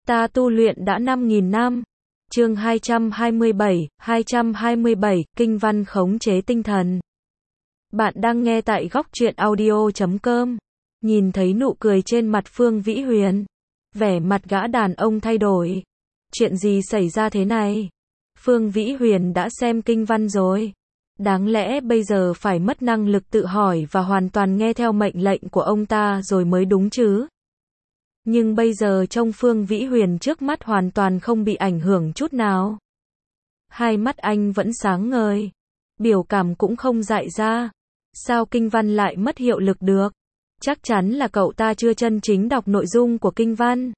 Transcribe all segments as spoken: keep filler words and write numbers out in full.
Ta tu luyện đã năm nghìn năm. Chương hai trăm hai mươi bảy, hai trăm hai mươi bảy, kinh văn khống chế tinh thần. Bạn đang nghe tại góc truyện audio chấm com. Nhìn thấy nụ cười trên mặt Phương Vĩ Huyền, vẻ mặt gã đàn ông thay đổi. Chuyện gì xảy ra thế này? Phương Vĩ Huyền đã xem kinh văn rồi. Đáng lẽ bây giờ phải mất năng lực tự hỏi và hoàn toàn nghe theo mệnh lệnh của ông ta rồi mới đúng chứ. Nhưng bây giờ trông Phương Vĩ Huyền trước mắt hoàn toàn không bị ảnh hưởng chút nào. Hai mắt anh vẫn sáng ngời. Biểu cảm cũng không dại ra. Sao kinh văn lại mất hiệu lực được? Chắc chắn là cậu ta chưa chân chính đọc nội dung của kinh văn.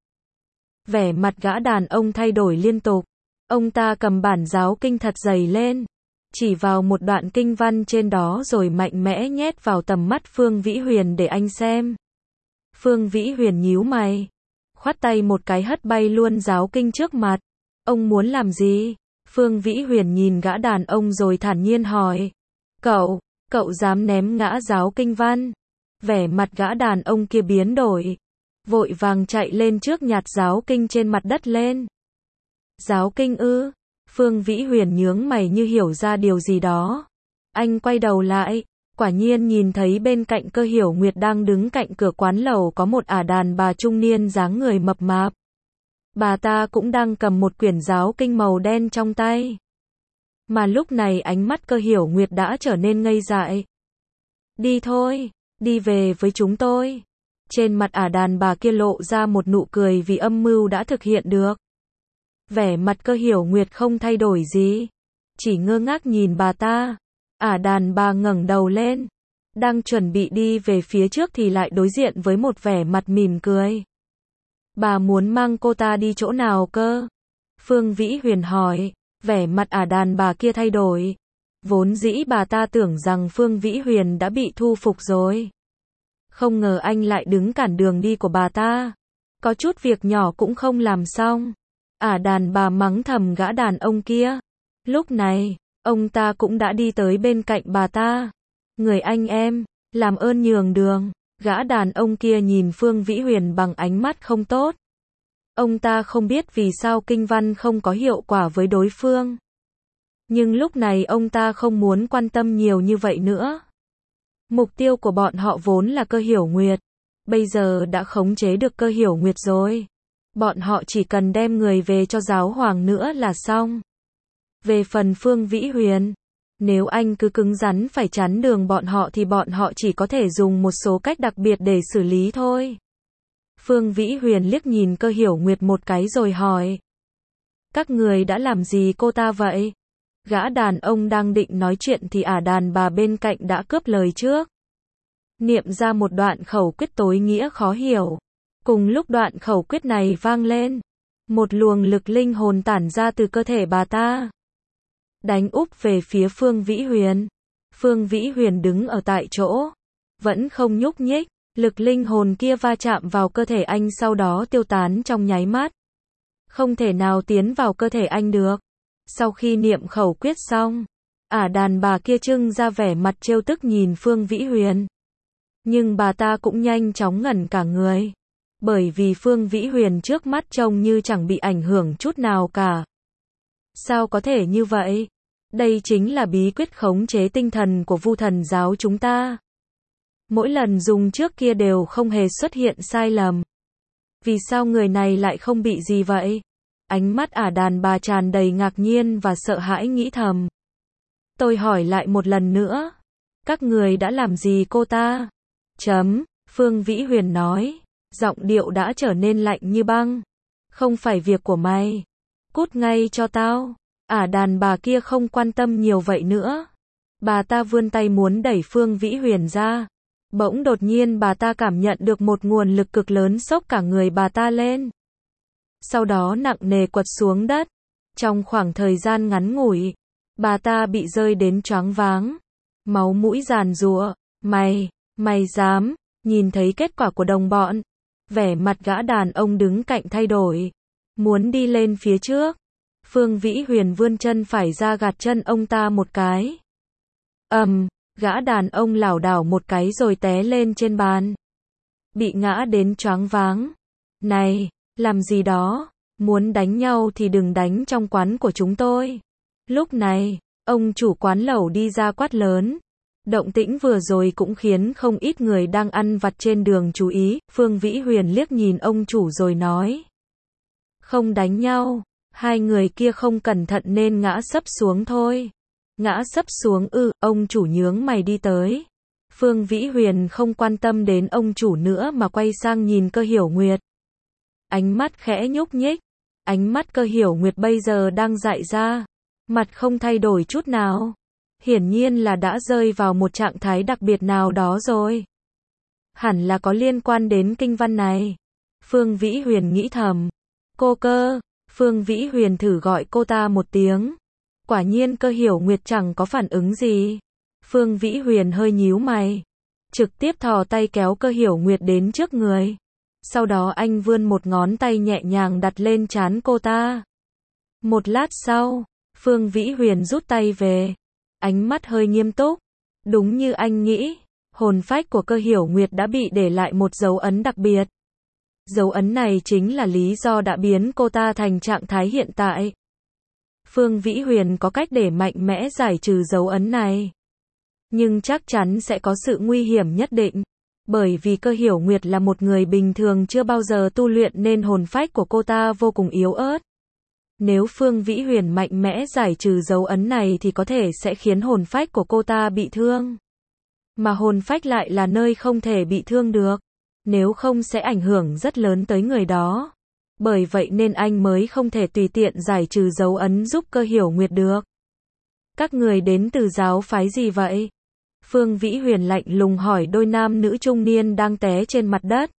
Vẻ mặt gã đàn ông thay đổi liên tục. Ông ta cầm bản giáo kinh thật dày lên, chỉ vào một đoạn kinh văn trên đó rồi mạnh mẽ nhét vào tầm mắt Phương Vĩ Huyền để anh xem. Phương Vĩ Huyền nhíu mày, khoát tay một cái hất bay luôn giáo kinh trước mặt. Ông muốn làm gì? Phương Vĩ Huyền nhìn gã đàn ông rồi thản nhiên hỏi. Cậu, cậu dám ném ngã giáo kinh văn? Vẻ mặt gã đàn ông kia biến đổi, vội vàng chạy lên trước nhặt giáo kinh trên mặt đất lên. Giáo kinh ư? Phương Vĩ Huyền nhướng mày như hiểu ra điều gì đó. Anh quay đầu lại, quả nhiên nhìn thấy bên cạnh Cơ Hiểu Nguyệt đang đứng cạnh cửa quán lẩu có một ả đàn bà trung niên dáng người mập mạp. Bà ta cũng đang cầm một quyển giáo kinh màu đen trong tay. Mà lúc này ánh mắt Cơ Hiểu Nguyệt đã trở nên ngây dại. Đi thôi, đi về với chúng tôi. Trên mặt ả đàn bà kia lộ ra một nụ cười vì âm mưu đã thực hiện được. Vẻ mặt Cơ Hiểu Nguyệt không thay đổi gì, chỉ ngơ ngác nhìn bà ta. Ả đàn bà ngẩng đầu lên, đang chuẩn bị đi về phía trước thì lại đối diện với một vẻ mặt mỉm cười. Bà muốn mang cô ta đi chỗ nào cơ? Phương Vĩ Huyền hỏi. Vẻ mặt ả đàn bà kia thay đổi. Vốn dĩ bà ta tưởng rằng Phương Vĩ Huyền đã bị thu phục rồi. Không ngờ anh lại đứng cản đường đi của bà ta. Có chút việc nhỏ cũng không làm xong. Ả đàn bà mắng thầm gã đàn ông kia. Lúc này, ông ta cũng đã đi tới bên cạnh bà ta. Người anh em, làm ơn nhường đường. Gã đàn ông kia nhìn Phương Vĩ Huyền bằng ánh mắt không tốt. Ông ta không biết vì sao kinh văn không có hiệu quả với đối phương. Nhưng lúc này ông ta không muốn quan tâm nhiều như vậy nữa. Mục tiêu của bọn họ vốn là Cơ Hiểu Nguyệt. Bây giờ đã khống chế được Cơ Hiểu Nguyệt rồi. Bọn họ chỉ cần đem người về cho giáo hoàng nữa là xong. Về phần Phương Vĩ Huyền, nếu anh cứ cứng rắn phải chắn đường bọn họ thì bọn họ chỉ có thể dùng một số cách đặc biệt để xử lý thôi. Phương Vĩ Huyền liếc nhìn Cơ Hiểu Nguyệt một cái rồi hỏi. Các người đã làm gì cô ta vậy? Gã đàn ông đang định nói chuyện thì ả đàn bà bên cạnh đã cướp lời trước. Niệm ra một đoạn khẩu quyết tối nghĩa khó hiểu. Cùng lúc đoạn khẩu quyết này vang lên, một luồng lực linh hồn tản ra từ cơ thể bà ta, đánh úp về phía Phương Vĩ Huyền. Phương Vĩ Huyền đứng ở tại chỗ, vẫn không nhúc nhích. Lực linh hồn kia va chạm vào cơ thể anh sau đó tiêu tán trong nháy mắt. Không thể nào tiến vào cơ thể anh được. Sau khi niệm khẩu quyết xong, ả đàn bà kia trưng ra vẻ mặt trêu tức nhìn Phương Vĩ Huyền. Nhưng bà ta cũng nhanh chóng ngẩn cả người. Bởi vì Phương Vĩ Huyền trước mắt trông như chẳng bị ảnh hưởng chút nào cả. Sao có thể như vậy? Đây chính là bí quyết khống chế tinh thần của Vu Thần giáo chúng ta. Mỗi lần dùng trước kia đều không hề xuất hiện sai lầm. Vì sao người này lại không bị gì vậy? Ánh mắt ả đàn bà tràn đầy ngạc nhiên và sợ hãi nghĩ thầm. Tôi hỏi lại một lần nữa. Các người đã làm gì cô ta? Chấm, Phương Vĩ Huyền nói. Giọng điệu đã trở nên lạnh như băng. Không phải việc của mày. Cút ngay cho tao. Ả đàn bà kia không quan tâm nhiều vậy nữa. Bà ta vươn tay muốn đẩy Phương Vĩ Huyền ra. Bỗng đột nhiên bà ta cảm nhận được một nguồn lực cực lớn xốc cả người bà ta lên. Sau đó nặng nề quật xuống đất. Trong khoảng thời gian ngắn ngủi, bà ta bị rơi đến choáng váng. Máu mũi giàn giụa. Mày, mày dám? Nhìn thấy kết quả của đồng bọn, vẻ mặt gã đàn ông đứng cạnh thay đổi. Muốn đi lên phía trước. Phương Vĩ Huyền vươn chân phải ra gạt chân ông ta một cái. Ầm, um, gã đàn ông lảo đảo một cái rồi té lên trên bàn. Bị ngã đến choáng váng. Này, làm gì đó? Muốn đánh nhau thì đừng đánh trong quán của chúng tôi. Lúc này, ông chủ quán lẩu đi ra quát lớn. Động tĩnh vừa rồi cũng khiến không ít người đang ăn vặt trên đường chú ý. Phương Vĩ Huyền liếc nhìn ông chủ rồi nói. Không đánh nhau, hai người kia không cẩn thận nên ngã sấp xuống thôi. Ngã sấp xuống ư, ông chủ nhướng mày đi tới. Phương Vĩ Huyền không quan tâm đến ông chủ nữa mà quay sang nhìn Cơ Hiểu Nguyệt. Ánh mắt khẽ nhúc nhích. Ánh mắt Cơ Hiểu Nguyệt bây giờ đang dại ra. Mặt không thay đổi chút nào. Hiển nhiên là đã rơi vào một trạng thái đặc biệt nào đó rồi. Hẳn là có liên quan đến kinh văn này. Phương Vĩ Huyền nghĩ thầm. Cô Cơ. Phương Vĩ Huyền thử gọi cô ta một tiếng. Quả nhiên Cơ Hiểu Nguyệt chẳng có phản ứng gì. Phương Vĩ Huyền hơi nhíu mày. Trực tiếp thò tay kéo Cơ Hiểu Nguyệt đến trước người. Sau đó anh vươn một ngón tay nhẹ nhàng đặt lên trán cô ta. Một lát sau, Phương Vĩ Huyền rút tay về. Ánh mắt hơi nghiêm túc. Đúng như anh nghĩ, hồn phách của Cơ Hiểu Nguyệt đã bị để lại một dấu ấn đặc biệt. Dấu ấn này chính là lý do đã biến cô ta thành trạng thái hiện tại. Phương Vĩ Huyền có cách để mạnh mẽ giải trừ dấu ấn này. Nhưng chắc chắn sẽ có sự nguy hiểm nhất định. Bởi vì Cơ Hiểu Nguyệt là một người bình thường chưa bao giờ tu luyện nên hồn phách của cô ta vô cùng yếu ớt. Nếu Phương Vĩ Huyền mạnh mẽ giải trừ dấu ấn này thì có thể sẽ khiến hồn phách của cô ta bị thương. Mà hồn phách lại là nơi không thể bị thương được. Nếu không sẽ ảnh hưởng rất lớn tới người đó. Bởi vậy nên anh mới không thể tùy tiện giải trừ dấu ấn giúp Cơ Hiểu Nguyệt được. Các người đến từ giáo phái gì vậy? Phương Vĩ Huyền lạnh lùng hỏi đôi nam nữ trung niên đang té trên mặt đất.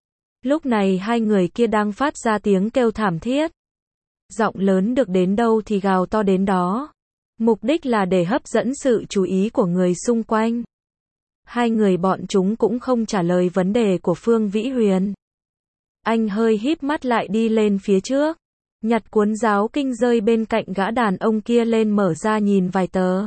Lúc này hai người kia đang phát ra tiếng kêu thảm thiết. Giọng lớn được đến đâu thì gào to đến đó. Mục đích là để hấp dẫn sự chú ý của người xung quanh. Hai người bọn chúng cũng không trả lời vấn đề của Phương Vĩ Huyền. Anh hơi híp mắt lại đi lên phía trước. Nhặt cuốn giáo kinh rơi bên cạnh gã đàn ông kia lên mở ra nhìn vài tờ.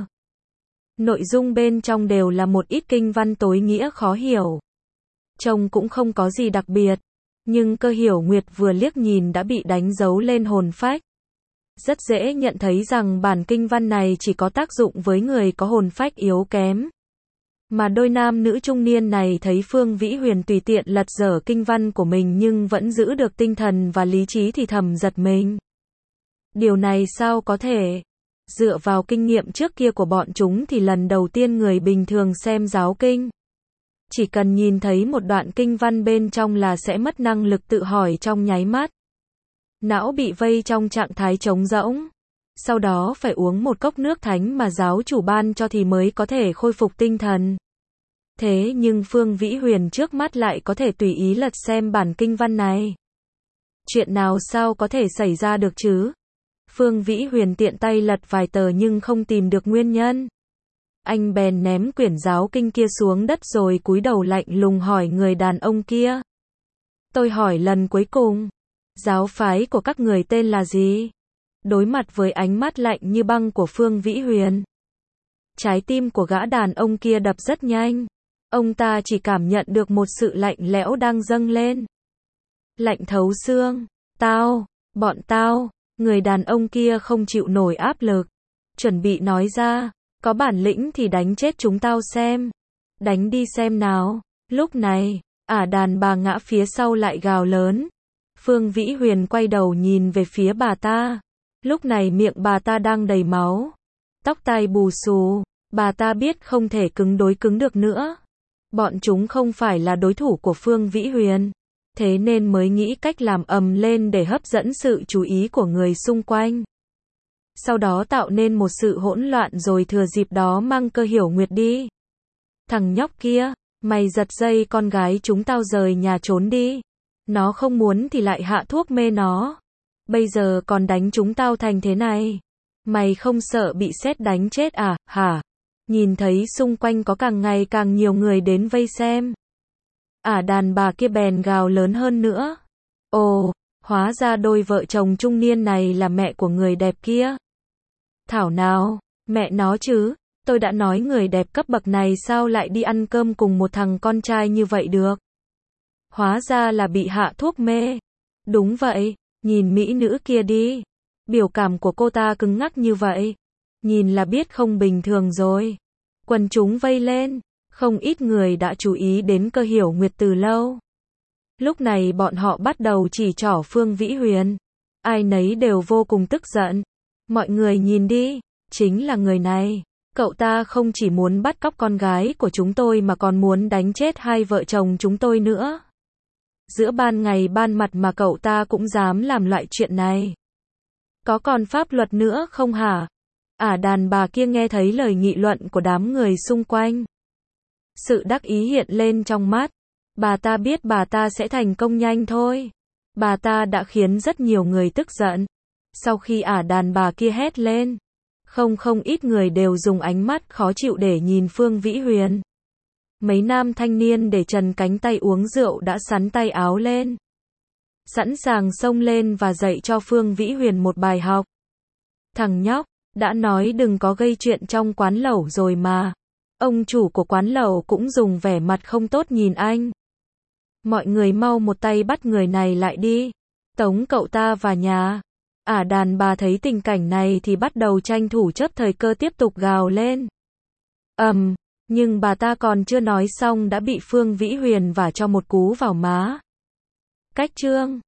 Nội dung bên trong đều là một ít kinh văn tối nghĩa khó hiểu. Trông cũng không có gì đặc biệt. Nhưng Cơ Hiểu Nguyệt vừa liếc nhìn đã bị đánh dấu lên hồn phách. Rất dễ nhận thấy rằng bản kinh văn này chỉ có tác dụng với người có hồn phách yếu kém. Mà đôi nam nữ trung niên này thấy Phương Vĩ Huyền tùy tiện lật dở kinh văn của mình nhưng vẫn giữ được tinh thần và lý trí thì thầm giật mình. Điều này sao có thể? Dựa vào kinh nghiệm trước kia của bọn chúng thì lần đầu tiên người bình thường xem giáo kinh. Chỉ cần nhìn thấy một đoạn kinh văn bên trong là sẽ mất năng lực tự hỏi trong nháy mắt. Não bị vây trong trạng thái trống rỗng. Sau đó phải uống một cốc nước thánh mà giáo chủ ban cho thì mới có thể khôi phục tinh thần. Thế nhưng Phương Vĩ Huyền trước mắt lại có thể tùy ý lật xem bản kinh văn này. Chuyện nào sao có thể xảy ra được chứ? Phương Vĩ Huyền tiện tay lật vài tờ nhưng không tìm được nguyên nhân. Anh bèn ném quyển giáo kinh kia xuống đất rồi cúi đầu lạnh lùng hỏi người đàn ông kia. Tôi hỏi lần cuối cùng, giáo phái của các người tên là gì? Đối mặt với ánh mắt lạnh như băng của Phương Vĩ Huyền, trái tim của gã đàn ông kia đập rất nhanh. Ông ta chỉ cảm nhận được một sự lạnh lẽo đang dâng lên. Lạnh thấu xương. Tao, bọn tao. Người đàn ông kia không chịu nổi áp lực. Chuẩn bị nói ra, có bản lĩnh thì đánh chết chúng tao xem. Đánh đi xem nào. Lúc này, ả đàn bà ngã phía sau lại gào lớn. Phương Vĩ Huyền quay đầu nhìn về phía bà ta. Lúc này miệng bà ta đang đầy máu. Tóc tai bù xù. Bà ta biết không thể cứng đối cứng được nữa. Bọn chúng không phải là đối thủ của Phương Vĩ Huyền. Thế nên mới nghĩ cách làm ầm lên để hấp dẫn sự chú ý của người xung quanh. Sau đó tạo nên một sự hỗn loạn rồi thừa dịp đó mang Cơ Hiểu Nguyệt đi. Thằng nhóc kia, mày giật dây con gái chúng tao rời nhà trốn đi. Nó không muốn thì lại hạ thuốc mê nó. Bây giờ còn đánh chúng tao thành thế này. Mày không sợ bị sét đánh chết à, hả? Nhìn thấy xung quanh có càng ngày càng nhiều người đến vây xem. Ả đàn bà kia bèn gào lớn hơn nữa. Ồ, hóa ra đôi vợ chồng trung niên này là mẹ của người đẹp kia. Thảo nào, mẹ nó chứ, tôi đã nói người đẹp cấp bậc này sao lại đi ăn cơm cùng một thằng con trai như vậy được. Hóa ra là bị hạ thuốc mê. Đúng vậy, Nhìn mỹ nữ kia đi. Biểu cảm của cô ta cứng ngắc như vậy. Nhìn là biết không bình thường rồi. Quần chúng vây lên. Không ít người đã chú ý đến Cơ Hiểu Nguyệt từ lâu. Lúc này bọn họ bắt đầu chỉ trỏ Phương Vĩ Huyền. Ai nấy đều vô cùng tức giận. Mọi người nhìn đi. Chính là người này. Cậu ta không chỉ muốn bắt cóc con gái của chúng tôi mà còn muốn đánh chết hai vợ chồng chúng tôi nữa. Giữa ban ngày ban mặt mà cậu ta cũng dám làm loại chuyện này. Có còn pháp luật nữa không hả? Ả đàn bà kia nghe thấy lời nghị luận của đám người xung quanh. Sự đắc ý hiện lên trong mắt. Bà ta biết bà ta sẽ thành công nhanh thôi. Bà ta đã khiến rất nhiều người tức giận. Sau khi ả đàn bà kia hét lên, không không ít người đều dùng ánh mắt khó chịu để nhìn Phương Vĩ Huyền. Mấy nam thanh niên để trần cánh tay uống rượu đã sắn tay áo lên. Sẵn sàng xông lên và dạy cho Phương Vĩ Huyền một bài học. Thằng nhóc, đã nói đừng có gây chuyện trong quán lẩu rồi mà. Ông chủ của quán lẩu cũng dùng vẻ mặt không tốt nhìn anh. Mọi người mau một tay bắt người này lại đi. Tống cậu ta vào nhà. Ả đàn bà thấy tình cảnh này thì bắt đầu tranh thủ chớp thời cơ tiếp tục gào lên. Ầm, um, nhưng bà ta còn chưa nói xong đã bị Phương Vĩ Huyền vả cho một cú vào má. Cách trương.